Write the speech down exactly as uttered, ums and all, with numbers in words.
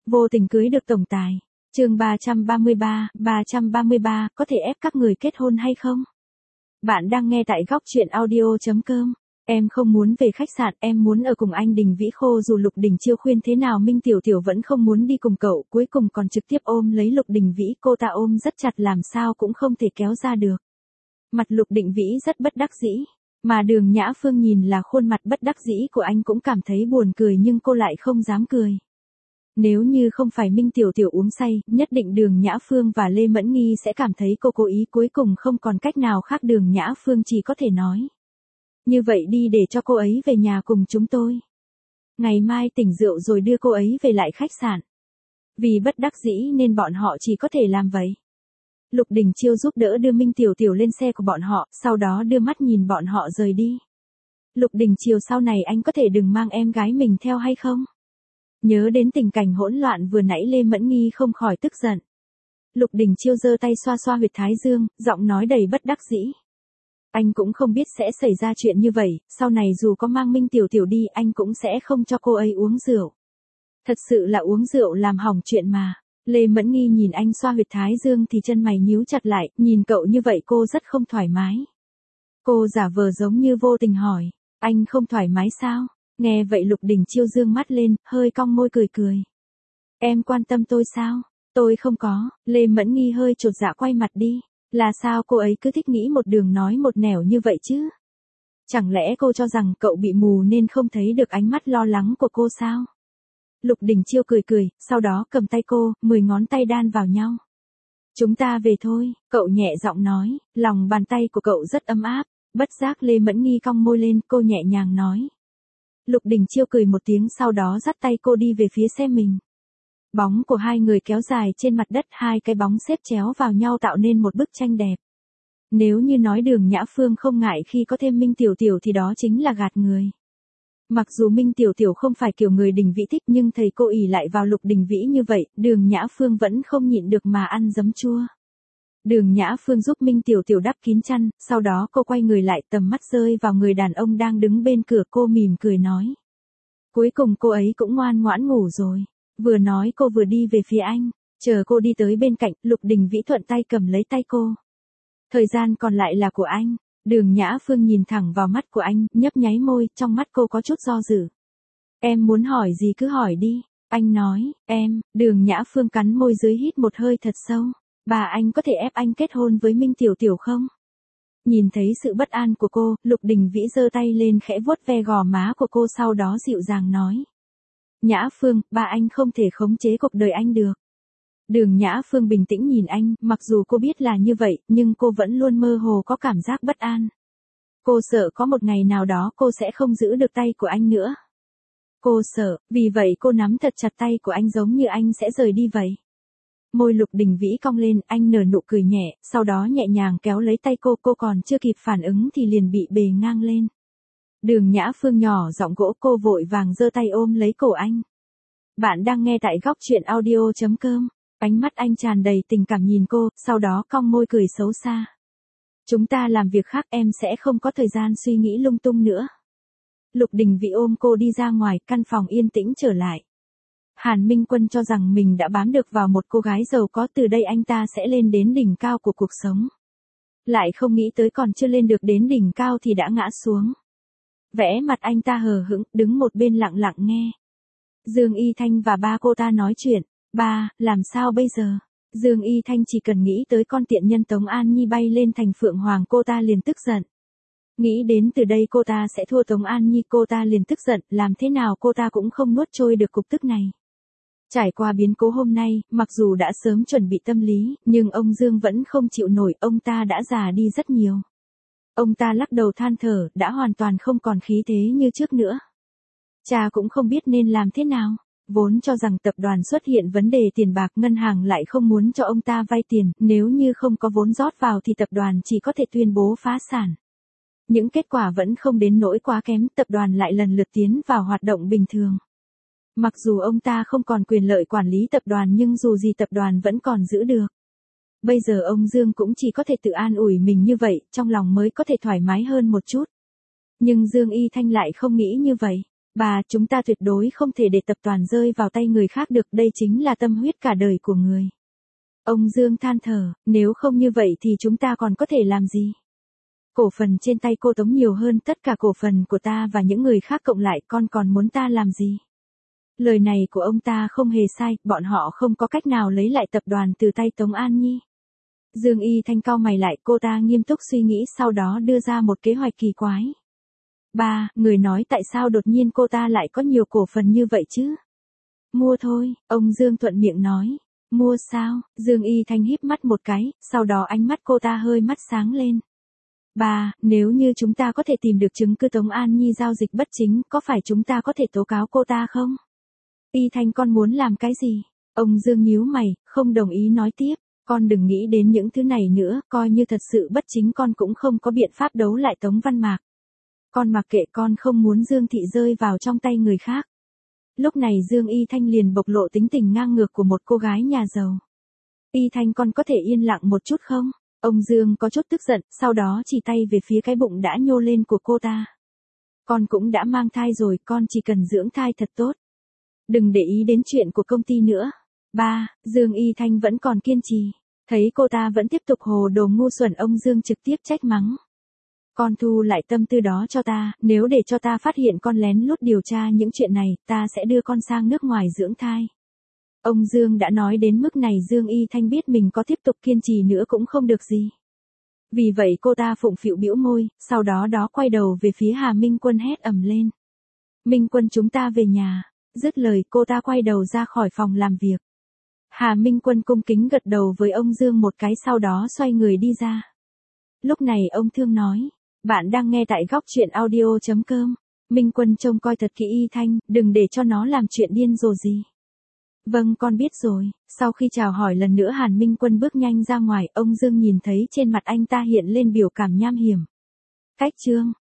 Vô tình cưới được tổng tài. Chương ba trăm ba mươi ba, ba trăm ba mươi ba, có thể ép các người kết hôn hay không? Bạn đang nghe tại góc truyện audio chấm com. Em không muốn về khách sạn, em muốn ở cùng anh Đình Vĩ Khô. Dù Lục Đình Chiêu khuyên thế nào Minh Tiểu Tiểu vẫn không muốn đi cùng cậu, cuối cùng còn trực tiếp ôm lấy Lục Đình Vĩ, cô ta ôm rất chặt làm sao cũng không thể kéo ra được. Mặt Lục Đình Vĩ rất bất đắc dĩ, mà Đường Nhã Phương nhìn là khuôn mặt bất đắc dĩ của anh cũng cảm thấy buồn cười nhưng cô lại không dám cười. Nếu như không phải Minh Tiểu Tiểu uống say, nhất định Đường Nhã Phương và Lê Mẫn Nghi sẽ cảm thấy cô cố ý, cuối cùng không còn cách nào khác Đường Nhã Phương chỉ có thể nói. Như vậy đi để cho cô ấy về nhà cùng chúng tôi. Ngày mai tỉnh rượu rồi đưa cô ấy về lại khách sạn. Vì bất đắc dĩ nên bọn họ chỉ có thể làm vậy. Lục Đình Chiêu giúp đỡ đưa Minh Tiểu Tiểu lên xe của bọn họ, sau đó đưa mắt nhìn bọn họ rời đi. Lục Đình Chiêu, sau này anh có thể đừng mang em gái mình theo hay không? Nhớ đến tình cảnh hỗn loạn vừa nãy Lê Mẫn Nghi không khỏi tức giận. Lục Đình Chiêu giơ tay xoa xoa huyệt thái dương, giọng nói đầy bất đắc dĩ. Anh cũng không biết sẽ xảy ra chuyện như vậy, sau này dù có mang Minh Tiểu Tiểu đi anh cũng sẽ không cho cô ấy uống rượu. Thật sự là uống rượu làm hỏng chuyện mà. Lê Mẫn Nghi nhìn anh xoa huyệt thái dương thì chân mày nhíu chặt lại, nhìn cậu như vậy cô rất không thoải mái. Cô giả vờ giống như vô tình hỏi, anh không thoải mái sao? Nghe vậy Lục Đình Chiêu dương mắt lên, hơi cong môi cười cười. Em quan tâm tôi sao? Tôi không có. Lê Mẫn Nghi hơi chột dạ quay mặt đi. Là sao cô ấy cứ thích nghĩ một đường nói một nẻo như vậy chứ? Chẳng lẽ cô cho rằng cậu bị mù nên không thấy được ánh mắt lo lắng của cô sao? Lục Đình Chiêu cười cười, sau đó cầm tay cô, mười ngón tay đan vào nhau. Chúng ta về thôi, cậu nhẹ giọng nói, lòng bàn tay của cậu rất ấm áp. Bất giác Lê Mẫn Nghi cong môi lên, cô nhẹ nhàng nói. Lục Đình Chiêu cười một tiếng sau đó dắt tay cô đi về phía xe mình. Bóng của hai người kéo dài trên mặt đất, hai cái bóng xếp chéo vào nhau tạo nên một bức tranh đẹp. Nếu như nói Đường Nhã Phương không ngại khi có thêm Minh Tiểu Tiểu thì đó chính là gạt người. Mặc dù Minh Tiểu Tiểu không phải kiểu người Đình Vĩ thích nhưng thầy cô ỷ lại vào Lục Đình Vĩ như vậy, Đường Nhã Phương vẫn không nhịn được mà ăn giấm chua. Đường Nhã Phương giúp Minh Tiểu Tiểu đắp kín chăn, sau đó cô quay người lại, tầm mắt rơi vào người đàn ông đang đứng bên cửa, cô mỉm cười nói. Cuối cùng cô ấy cũng ngoan ngoãn ngủ rồi. Vừa nói cô vừa đi về phía anh, chờ cô đi tới bên cạnh, Lục Đình Vĩ thuận tay cầm lấy tay cô. Thời gian còn lại là của anh. Đường Nhã Phương nhìn thẳng vào mắt của anh, nhấp nháy môi, trong mắt cô có chút do dự. Em muốn hỏi gì cứ hỏi đi. Anh nói, em. Đường Nhã Phương cắn môi dưới hít một hơi thật sâu. Bà anh có thể ép anh kết hôn với Minh Tiểu Tiểu không? Nhìn thấy sự bất an của cô, Lục Đình Vĩ giơ tay lên khẽ vuốt ve gò má của cô sau đó dịu dàng nói. Nhã Phương, ba anh không thể khống chế cuộc đời anh được. Đường Nhã Phương bình tĩnh nhìn anh, mặc dù cô biết là như vậy, nhưng cô vẫn luôn mơ hồ có cảm giác bất an. Cô sợ có một ngày nào đó cô sẽ không giữ được tay của anh nữa. Cô sợ, vì vậy cô nắm thật chặt tay của anh giống như anh sẽ rời đi vậy. Môi Lục Đình Vĩ cong lên, anh nở nụ cười nhẹ, sau đó nhẹ nhàng kéo lấy tay cô, cô còn chưa kịp phản ứng thì liền bị bề ngang lên. Đường Nhã Phương nhỏ giọng gỗ, cô vội vàng giơ tay ôm lấy cổ anh. Bạn đang nghe tại góc truyện audio chấm com. Ánh mắt anh tràn đầy tình cảm nhìn cô, sau đó cong môi cười xấu xa. Chúng ta làm việc khác, em sẽ không có thời gian suy nghĩ lung tung nữa. Lục Đình Vĩ ôm cô đi ra ngoài, căn phòng yên tĩnh trở lại. Hàn Minh Quân cho rằng mình đã bám được vào một cô gái giàu có, từ đây anh ta sẽ lên đến đỉnh cao của cuộc sống. Lại không nghĩ tới còn chưa lên được đến đỉnh cao thì đã ngã xuống. Vẽ mặt anh ta hờ hững, đứng một bên lặng lặng nghe. Dương Y Thanh và ba cô ta nói chuyện. Ba, làm sao bây giờ? Dương Y Thanh chỉ cần nghĩ tới con tiện nhân Tống An Nhi bay lên thành Phượng Hoàng cô ta liền tức giận. Nghĩ đến từ đây cô ta sẽ thua Tống An Nhi cô ta liền tức giận, làm thế nào cô ta cũng không nuốt trôi được cục tức này. Trải qua biến cố hôm nay, mặc dù đã sớm chuẩn bị tâm lý, nhưng ông Dương vẫn không chịu nổi, ông ta đã già đi rất nhiều. Ông ta lắc đầu than thở, đã hoàn toàn không còn khí thế như trước nữa. Cha cũng không biết nên làm thế nào. Vốn cho rằng tập đoàn xuất hiện vấn đề tiền bạc, ngân hàng lại không muốn cho ông ta vay tiền, nếu như không có vốn rót vào thì tập đoàn chỉ có thể tuyên bố phá sản. Những kết quả vẫn không đến nỗi quá kém, tập đoàn lại lần lượt tiến vào hoạt động bình thường. Mặc dù ông ta không còn quyền lợi quản lý tập đoàn nhưng dù gì tập đoàn vẫn còn giữ được. Bây giờ ông Dương cũng chỉ có thể tự an ủi mình như vậy, trong lòng mới có thể thoải mái hơn một chút. Nhưng Dương Y Thanh lại không nghĩ như vậy. Bà, chúng ta tuyệt đối không thể để tập đoàn rơi vào tay người khác được, đây chính là tâm huyết cả đời của người. Ông Dương than thở, nếu không như vậy thì chúng ta còn có thể làm gì? Cổ phần trên tay cô Tống nhiều hơn tất cả cổ phần của ta và những người khác cộng lại, con còn muốn ta làm gì? Lời này của ông ta không hề sai, bọn họ không có cách nào lấy lại tập đoàn từ tay Tống An Nhi. Dương Y Thanh cau mày lại, cô ta nghiêm túc suy nghĩ sau đó đưa ra một kế hoạch kỳ quái. Ba, người nói tại sao đột nhiên cô ta lại có nhiều cổ phần như vậy chứ? Mua thôi, ông Dương thuận miệng nói. Mua sao? Dương Y Thanh híp mắt một cái, sau đó ánh mắt cô ta hơi mắt sáng lên. Ba, nếu như chúng ta có thể tìm được chứng cứ Tống An Nhi giao dịch bất chính, có phải chúng ta có thể tố cáo cô ta không? Y Thanh, con muốn làm cái gì? Ông Dương nhíu mày, không đồng ý nói tiếp. Con đừng nghĩ đến những thứ này nữa, coi như thật sự bất chính con cũng không có biện pháp đấu lại Tống Văn Mạc. Con mặc kệ, con không muốn Dương Thị rơi vào trong tay người khác. Lúc này Dương Y Thanh liền bộc lộ tính tình ngang ngược của một cô gái nhà giàu. Y Thanh, con có thể yên lặng một chút không? Ông Dương có chút tức giận, sau đó chỉ tay về phía cái bụng đã nhô lên của cô ta. Con cũng đã mang thai rồi, con chỉ cần dưỡng thai thật tốt. Đừng để ý đến chuyện của công ty nữa. Ba, Dương Y Thanh vẫn còn kiên trì. Thấy cô ta vẫn tiếp tục hồ đồ ngu xuẩn, ông Dương trực tiếp trách mắng. Con thu lại tâm tư đó cho ta, nếu để cho ta phát hiện con lén lút điều tra những chuyện này, ta sẽ đưa con sang nước ngoài dưỡng thai. Ông Dương đã nói đến mức này, Dương Y Thanh biết mình có tiếp tục kiên trì nữa cũng không được gì. Vì vậy cô ta phụng phịu bĩu môi, sau đó đó quay đầu về phía Hà Minh Quân hét ầm lên. Minh Quân, chúng ta về nhà. Dứt lời cô ta quay đầu ra khỏi phòng làm việc. Hà Minh Quân cung kính gật đầu với ông Dương một cái, sau đó xoay người đi ra. Lúc này ông Thương nói, bạn đang nghe tại góc truyện audio chấm com. Minh Quân trông coi thật kỹ Y Thanh, đừng để cho nó làm chuyện điên rồ gì. Vâng, con biết rồi. Sau khi chào hỏi lần nữa, Hàn Minh Quân bước nhanh ra ngoài, ông Dương nhìn thấy trên mặt anh ta hiện lên biểu cảm nham hiểm. Cách chương